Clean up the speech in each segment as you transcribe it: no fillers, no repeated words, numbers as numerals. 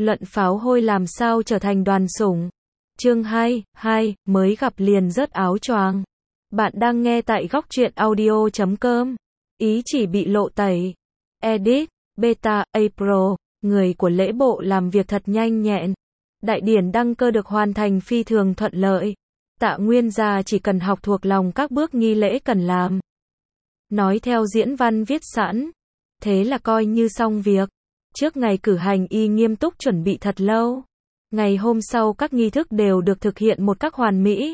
Luận pháo hôi làm sao trở thành đoàn sủng. Chương 2, mới gặp liền rớt áo choàng. Bạn đang nghe tại góc truyện audio.com. Ý chỉ bị lộ tẩy. Edit, Beta, April. Người của lễ bộ làm việc thật nhanh nhẹn. Đại điển đăng cơ được hoàn thành phi thường thuận lợi. Tạ Nguyên gia chỉ cần học thuộc lòng các bước nghi lễ cần làm. Nói theo diễn văn viết sẵn. Thế là coi như xong việc. Trước ngày cử hành y nghiêm túc chuẩn bị thật lâu. Ngày hôm sau các nghi thức đều được thực hiện một cách hoàn mỹ.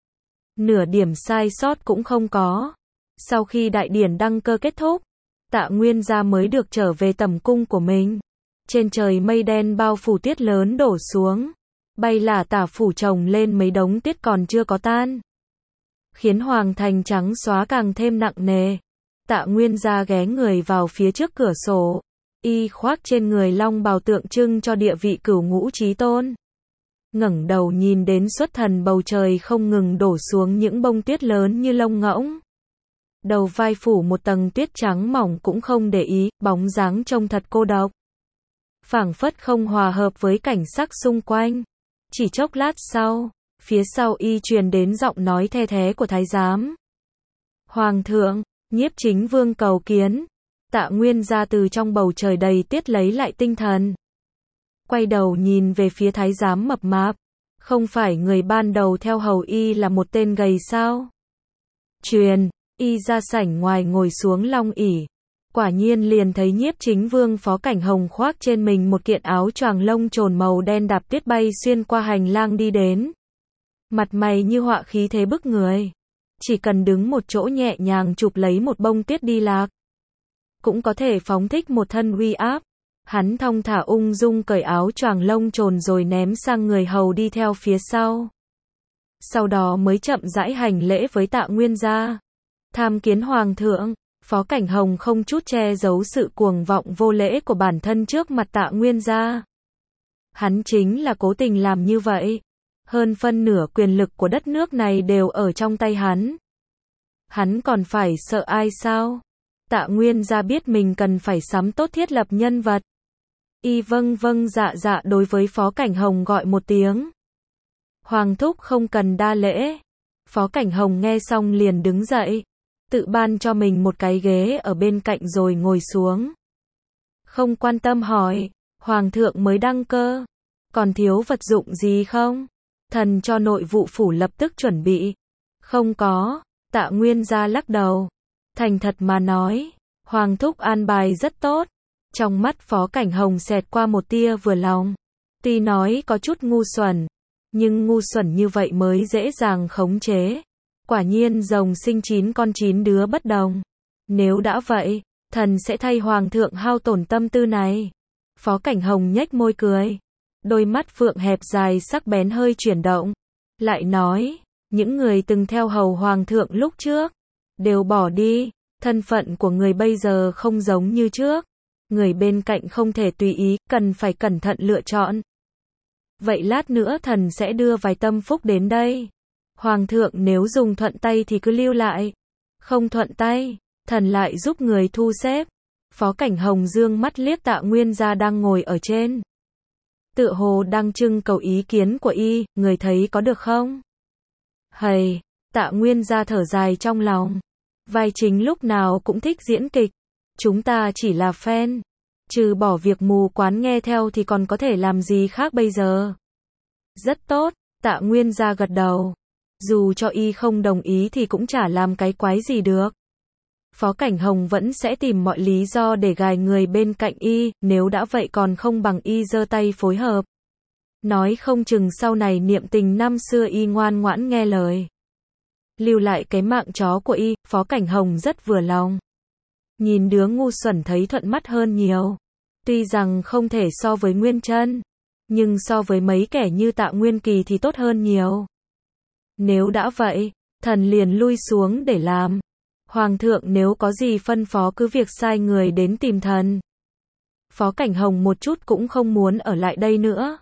Nửa điểm sai sót cũng không có. Sau khi đại điển đăng cơ kết thúc, Tạ Nguyên gia mới được trở về tẩm cung của mình. Trên trời mây đen bao phủ, tuyết lớn đổ xuống. Bay lả tả phủ chồng lên mấy đống tuyết còn chưa có tan. Khiến hoàng thành trắng xóa càng thêm nặng nề. Tạ Nguyên gia ghé người vào phía trước cửa sổ. Y khoác trên người long bào tượng trưng cho địa vị cửu ngũ chí tôn. Ngẩng đầu nhìn đến xuất thần bầu trời không ngừng đổ xuống những bông tuyết lớn như lông ngỗng. Đầu vai phủ một tầng tuyết trắng mỏng cũng không để ý, bóng dáng trông thật cô độc. Phảng phất không hòa hợp với cảnh sắc xung quanh. Chỉ chốc lát sau, phía sau y truyền đến giọng nói the thé của thái giám. Hoàng thượng, Nhiếp Chính Vương cầu kiến. Tạ Nguyên gia từ trong bầu trời đầy tuyết lấy lại tinh thần. Quay đầu nhìn về phía thái giám mập mạp. Không phải người ban đầu theo hầu y là một tên gầy sao? Truyền, y ra sảnh ngoài ngồi xuống long ỷ. Quả nhiên liền thấy Nhiếp Chính Vương Phó Cảnh Hồng khoác trên mình một kiện áo choàng lông trồn màu đen đạp tuyết bay xuyên qua hành lang đi đến. Mặt mày như họa, khí thế bức người. Chỉ cần đứng một chỗ nhẹ nhàng chụp lấy một bông tuyết đi lạc, cũng có thể phóng thích một thân uy áp. Hắn thong thả ung dung cởi áo choàng lông trồn rồi ném sang người hầu đi theo phía sau. Sau đó mới chậm rãi hành lễ với Tạ Nguyên gia. Tham kiến hoàng thượng. Phó Cảnh Hồng không chút che giấu sự cuồng vọng vô lễ của bản thân trước mặt Tạ Nguyên gia. Hắn chính là cố tình làm như vậy. Hơn phân nửa quyền lực của đất nước này đều ở trong tay hắn. Hắn còn phải sợ ai sao? Tạ Nguyên gia biết mình cần phải sắm tốt thiết lập nhân vật. Y vâng vâng dạ dạ đối với Phó Cảnh Hồng gọi một tiếng. Hoàng thúc không cần đa lễ. Phó Cảnh Hồng nghe xong liền đứng dậy. Tự ban cho mình một cái ghế ở bên cạnh rồi ngồi xuống. Không quan tâm hỏi, hoàng thượng mới đăng cơ, còn thiếu vật dụng gì không? Thần cho nội vụ phủ lập tức chuẩn bị. Không có. Tạ Nguyên gia lắc đầu. Thành thật mà nói, hoàng thúc an bài rất tốt. Trong mắt Phó Cảnh Hồng xẹt qua một tia vừa lòng. Tuy nói có chút ngu xuẩn, nhưng ngu xuẩn như vậy mới dễ dàng khống chế. Quả nhiên rồng sinh 9 con 9 đứa bất đồng. Nếu đã vậy, thần sẽ thay hoàng thượng hao tổn tâm tư này. Phó Cảnh Hồng nhếch môi cười. Đôi mắt phượng hẹp dài sắc bén hơi chuyển động. Lại nói, những người từng theo hầu hoàng thượng lúc trước, đều bỏ đi. Thân phận của người bây giờ không giống như trước. Người bên cạnh không thể tùy ý, cần phải cẩn thận lựa chọn. Vậy lát nữa thần sẽ đưa vài tâm phúc đến đây. Hoàng thượng nếu dùng thuận tay thì cứ lưu lại. Không thuận tay, thần lại giúp người thu xếp. Phó Cảnh Hồng dương mắt liếc Tạ Nguyên gia đang ngồi ở trên. Tựa hồ đang trưng cầu ý kiến của y, người thấy có được không? Hầy, Tạ Nguyên gia thở dài trong lòng. Vai chính lúc nào cũng thích diễn kịch. Chúng ta chỉ là fan. Trừ bỏ việc mù quáng nghe theo thì còn có thể làm gì khác bây giờ? Rất tốt, Tạ Nguyên gia gật đầu. Dù cho y không đồng ý thì cũng chả làm cái quái gì được. Phó Cảnh Hồng vẫn sẽ tìm mọi lý do để gài người bên cạnh y, nếu đã vậy còn không bằng y giơ tay phối hợp. Nói không chừng sau này niệm tình năm xưa y ngoan ngoãn nghe lời. Lưu lại cái mạng chó của y, Phó Cảnh Hồng rất vừa lòng. Nhìn đứa ngu xuẩn thấy thuận mắt hơn nhiều. Tuy rằng không thể so với Nguyên Chân, nhưng so với mấy kẻ như Tạ Nguyên Kỳ thì tốt hơn nhiều. Nếu đã vậy, thần liền lui xuống để làm. Hoàng thượng nếu có gì phân phó cứ việc sai người đến tìm thần. Phó Cảnh Hồng một chút cũng không muốn ở lại đây nữa.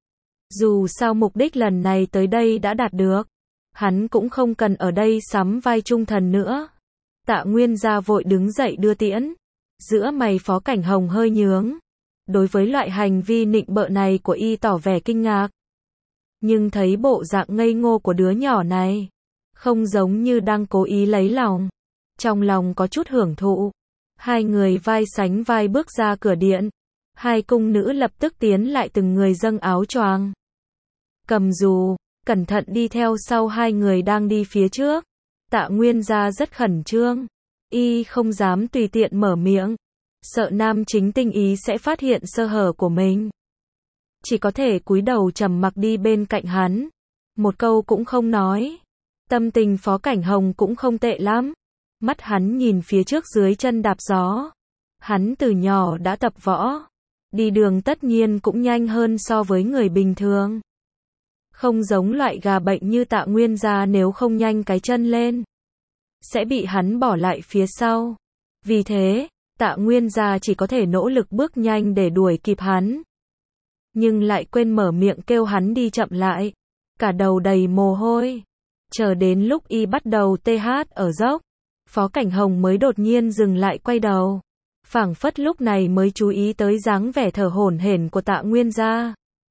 Dù sao mục đích lần này tới đây đã đạt được. Hắn cũng không cần ở đây sắm vai trung thần nữa. Tạ Nguyên gia vội đứng dậy đưa tiễn. Giữa mày Phó Cảnh Hồng hơi nhướng. đối với loại hành vi nịnh bợ này của y tỏ vẻ kinh ngạc. Nhưng thấy bộ dạng ngây ngô của đứa nhỏ này, không giống như đang cố ý lấy lòng. Trong lòng có chút hưởng thụ. Hai người vai sánh vai bước ra cửa điện. Hai cung nữ lập tức tiến lại từng người dâng áo choàng. Cầm dù, cẩn thận đi theo sau hai người đang đi phía trước. Tạ Nguyên Gia rất khẩn trương. Y không dám tùy tiện mở miệng. Sợ nam chính tinh ý sẽ phát hiện sơ hở của mình. Chỉ có thể cúi đầu trầm mặc đi bên cạnh hắn. Một câu cũng không nói. Tâm tình Phó Cảnh Hồng cũng không tệ lắm. Mắt hắn nhìn phía trước dưới chân đạp gió. Hắn từ nhỏ đã tập võ. Đi đường tất nhiên cũng nhanh hơn so với người bình thường. Không giống loại gà bệnh như Tạ Nguyên Gia, nếu không nhanh cái chân lên, sẽ bị hắn bỏ lại phía sau. Vì thế, Tạ Nguyên Gia chỉ có thể nỗ lực bước nhanh để đuổi kịp hắn. Nhưng lại quên mở miệng kêu hắn đi chậm lại. Cả đầu đầy mồ hôi. Chờ đến lúc y bắt đầu TH ở dốc, Phó Cảnh Hồng mới đột nhiên dừng lại quay đầu. Phảng phất lúc này mới chú ý tới dáng vẻ thở hổn hển của Tạ Nguyên Gia.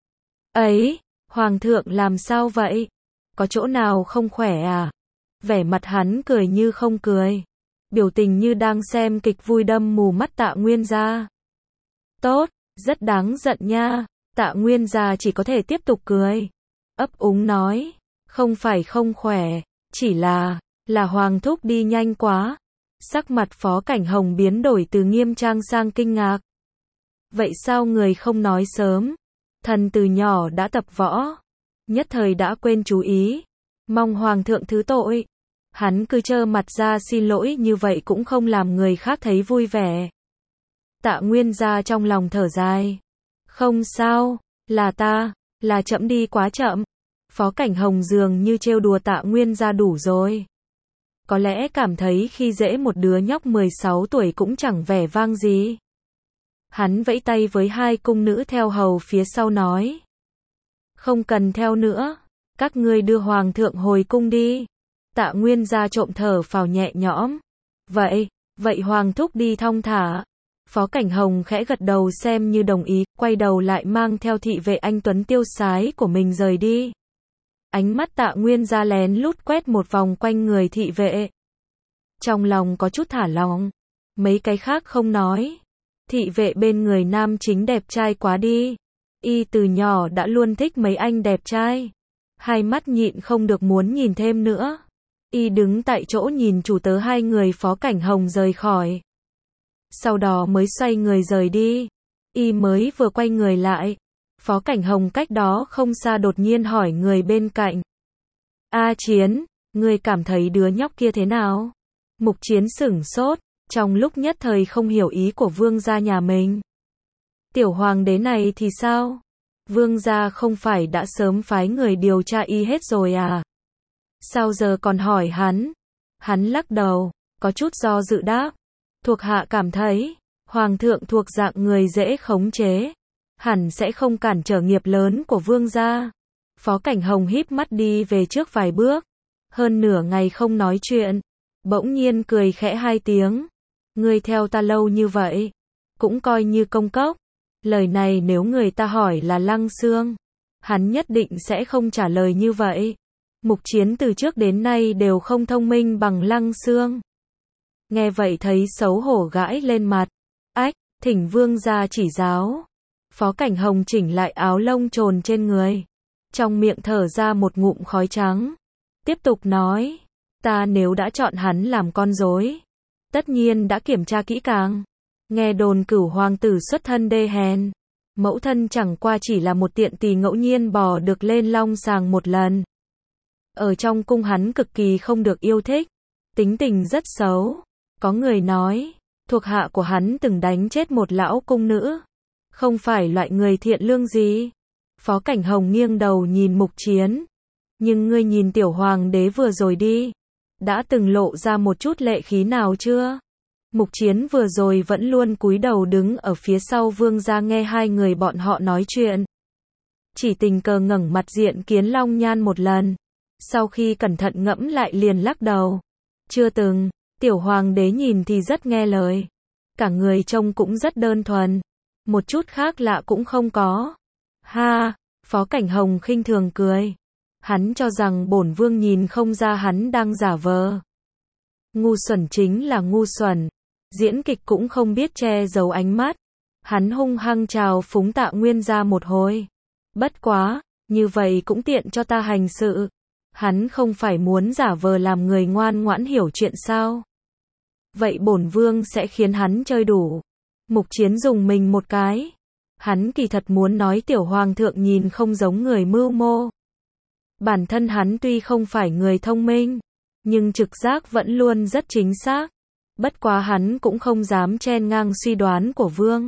Ấy, Hoàng thượng làm sao vậy? Có chỗ nào không khỏe à? Vẻ mặt hắn cười như không cười. Biểu tình như đang xem kịch vui đâm mù mắt Tạ Nguyên Gia. Tốt, rất đáng giận nha. Tạ Nguyên Gia chỉ có thể tiếp tục cười. Ấp úng nói, không phải không khỏe, chỉ là Hoàng thúc đi nhanh quá. Sắc mặt Phó Cảnh Hồng biến đổi từ nghiêm trang sang kinh ngạc. Vậy sao người không nói sớm? Thần từ nhỏ đã tập võ, nhất thời đã quên chú ý. Mong Hoàng thượng thứ tội. Hắn cứ trơ mặt ra xin lỗi như vậy cũng không làm người khác thấy vui vẻ. Tạ Nguyên Gia trong lòng thở dài. Không sao, là chậm đi quá chậm. Phó Cảnh Hồng dường như trêu đùa Tạ Nguyên Gia đủ rồi. Có lẽ cảm thấy khi dễ một đứa nhóc 16 tuổi cũng chẳng vẻ vang gì. Hắn vẫy tay với hai cung nữ theo hầu phía sau nói. Không cần theo nữa, các ngươi đưa Hoàng thượng hồi cung đi. Tạ Nguyên Gia trộm thở phào nhẹ nhõm. Vậy Hoàng thúc đi thong thả. Phó Cảnh Hồng khẽ gật đầu xem như đồng ý, quay đầu lại mang theo thị vệ anh tuấn tiêu sái của mình rời đi. Ánh mắt Tạ Nguyên Gia lén lút quét một vòng quanh người thị vệ. Trong lòng có chút thả lỏng. Mấy cái khác không nói. Thị vệ bên người nam chính đẹp trai quá đi. Y từ nhỏ đã luôn thích mấy anh đẹp trai. Hai mắt nhịn không được muốn nhìn thêm nữa. Y đứng tại chỗ nhìn chủ tớ hai người Phó Cảnh Hồng rời khỏi. Sau đó mới xoay người rời đi. Y mới vừa quay người lại, Phó Cảnh Hồng cách đó không xa đột nhiên hỏi người bên cạnh. A Chiến, ngươi cảm thấy đứa nhóc kia thế nào? Mục Chiến sửng sốt, trong lúc nhất thời không hiểu ý của vương gia nhà mình. Tiểu hoàng đế này thì sao? Vương gia không phải đã sớm phái người điều tra y hết rồi à? Sao giờ còn hỏi hắn? Hắn lắc đầu, có chút do dự đáp. Thuộc hạ cảm thấy, Hoàng thượng thuộc dạng người dễ khống chế. Hẳn sẽ không cản trở nghiệp lớn của vương gia. Phó Cảnh Hồng híp mắt đi về trước vài bước. Hơn nửa ngày không nói chuyện. Bỗng nhiên cười khẽ hai tiếng. Ngươi theo ta lâu như vậy, cũng coi như công cốc. Lời này nếu người ta hỏi là Lăng Xương, hắn nhất định sẽ không trả lời như vậy. Mục Chiến từ trước đến nay đều không thông minh bằng Lăng Xương. Nghe vậy thấy xấu hổ gãi lên mặt. Ách, thỉnh vương gia chỉ giáo. Phó Cảnh Hồng chỉnh lại áo lông trồn trên người. Trong miệng thở ra một ngụm khói trắng. Tiếp tục nói. Ta nếu đã chọn hắn làm con rối, tất nhiên đã kiểm tra kỹ càng. Nghe đồn Cửu hoàng tử xuất thân đê hèn. Mẫu thân chẳng qua chỉ là một tiện tỳ ngẫu nhiên bò được lên long sàng một lần. Ở trong cung hắn cực kỳ không được yêu thích. Tính tình rất xấu. Có người nói, thuộc hạ của hắn từng đánh chết một lão cung nữ. Không phải loại người thiện lương gì. Phó Cảnh Hồng nghiêng đầu nhìn Mục Chiến. Nhưng ngươi nhìn tiểu hoàng đế vừa rồi đi. Đã từng lộ ra một chút lệ khí nào chưa? Mục Chiến vừa rồi vẫn luôn cúi đầu đứng ở phía sau vương gia nghe hai người bọn họ nói chuyện. Chỉ tình cờ ngẩng mặt diện kiến Long Nhan một lần. Sau khi cẩn thận ngẫm lại liền lắc đầu. Chưa từng, tiểu hoàng đế nhìn thì rất nghe lời. Cả người trông cũng rất đơn thuần. một chút khác lạ cũng không có. Ha, Phó Cảnh Hồng khinh thường cười. Hắn cho rằng bổn vương nhìn không ra hắn đang giả vờ. Ngu xuẩn chính là ngu xuẩn. Diễn kịch cũng không biết che giấu ánh mắt. Hắn hung hăng chào phúng Tạ Nguyên gia một hồi. Bất quá, như vậy cũng tiện cho ta hành sự. Hắn không phải muốn giả vờ làm người ngoan ngoãn hiểu chuyện sao? Vậy bổn vương sẽ khiến hắn chơi đủ. Mục Chiến dùng mình một cái. Hắn kỳ thật muốn nói tiểu hoàng thượng nhìn không giống người mưu mô. Bản thân hắn tuy không phải người thông minh, nhưng trực giác vẫn luôn rất chính xác. Bất quá hắn cũng không dám chen ngang suy đoán của vương.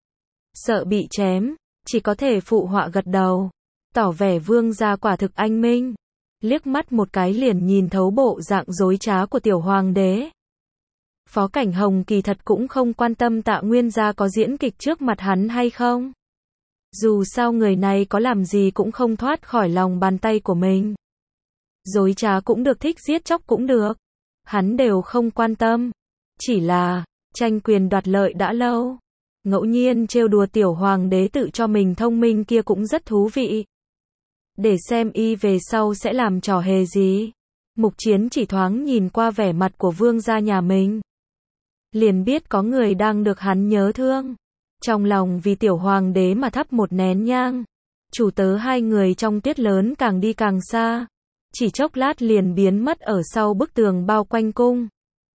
Sợ bị chém, chỉ có thể phụ họa gật đầu, tỏ vẻ vương gia quả thực anh minh. Liếc mắt một cái liền nhìn thấu bộ dạng dối trá của tiểu hoàng đế. Phó Cảnh Hồng kỳ thật cũng không quan tâm Tạ Nguyên gia có diễn kịch trước mặt hắn hay không. Dù sao người này có làm gì cũng không thoát khỏi lòng bàn tay của mình. Dối trá cũng được, thích giết chóc cũng được. Hắn đều không quan tâm. Chỉ là, tranh quyền đoạt lợi đã lâu. Ngẫu nhiên trêu đùa tiểu hoàng đế tự cho mình thông minh kia cũng rất thú vị. Để xem y về sau sẽ làm trò hề gì. Mục Chiến chỉ thoáng nhìn qua vẻ mặt của vương gia nhà mình. Liền biết có người đang được hắn nhớ thương. Trong lòng vì tiểu hoàng đế mà thắp một nén nhang. Chủ tớ hai người trong tiết lớn càng đi càng xa. Chỉ chốc lát liền biến mất ở sau bức tường bao quanh cung.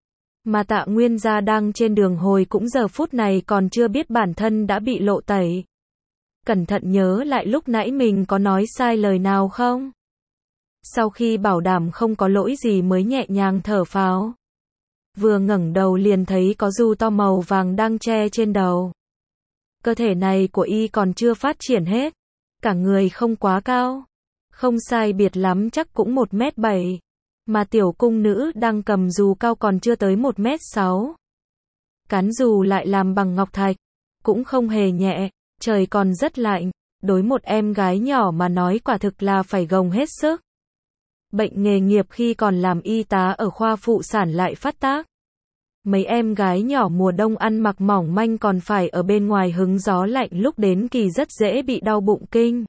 Mà Tạ Nguyên gia đang trên đường hồi cũng giờ phút này còn chưa biết bản thân đã bị lộ tẩy. Cẩn thận nhớ lại lúc nãy mình có nói sai lời nào không? Sau khi bảo đảm không có lỗi gì mới nhẹ nhàng thở phào. Vừa ngẩng đầu liền thấy có du to màu vàng đang che trên đầu. Cơ thể này của y còn chưa phát triển hết. Cả người không quá cao. Không sai biệt lắm chắc cũng 1m7. Mà tiểu cung nữ đang cầm dù cao còn chưa tới 1m6. Cán dù lại làm bằng ngọc thạch. Cũng không hề nhẹ. Trời còn rất lạnh. Đối một em gái nhỏ mà nói quả thực là phải gồng hết sức. Bệnh nghề nghiệp khi còn làm y tá ở khoa phụ sản lại phát tác. Mấy em gái nhỏ mùa đông ăn mặc mỏng manh còn phải ở bên ngoài hứng gió lạnh, lúc đến kỳ rất dễ bị đau bụng kinh.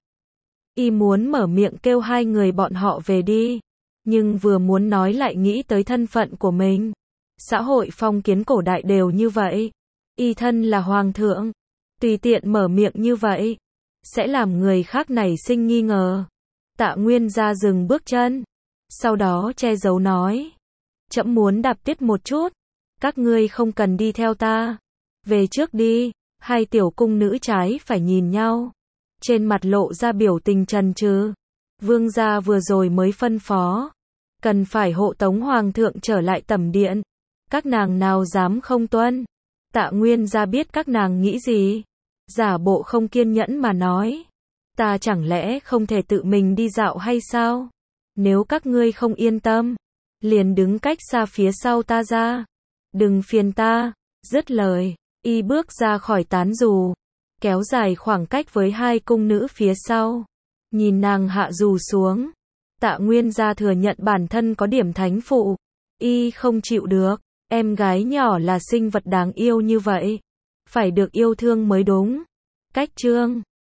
Y muốn mở miệng kêu hai người bọn họ về đi, nhưng vừa muốn nói lại nghĩ tới thân phận của mình. Xã hội phong kiến cổ đại đều như vậy. Y thân là hoàng thượng, tùy tiện mở miệng như vậy sẽ làm người khác nảy sinh nghi ngờ. Tạ Nguyên gia dừng bước chân, sau đó che giấu nói: "Trẫm muốn đạp tiết một chút, các ngươi không cần đi theo ta. Về trước đi." Hai tiểu cung nữ trái phải nhìn nhau, trên mặt lộ ra biểu tình chần chừ. Vương gia vừa rồi mới phân phó, cần phải hộ tống hoàng thượng trở lại tẩm điện. Các nàng nào dám không tuân. Tạ Nguyên gia biết các nàng nghĩ gì, giả bộ không kiên nhẫn mà nói: "Ta chẳng lẽ không thể tự mình đi dạo hay sao? Nếu các ngươi không yên tâm, liền đứng cách xa phía sau ta ra. Đừng phiền ta." Dứt lời, y bước ra khỏi tán dù, kéo dài khoảng cách với hai cung nữ phía sau. Nhìn nàng hạ dù xuống, Tạ Nguyên gia thừa nhận bản thân có điểm thánh phụ. Y không chịu được, em gái nhỏ là sinh vật đáng yêu như vậy, phải được yêu thương mới đúng. Cách chương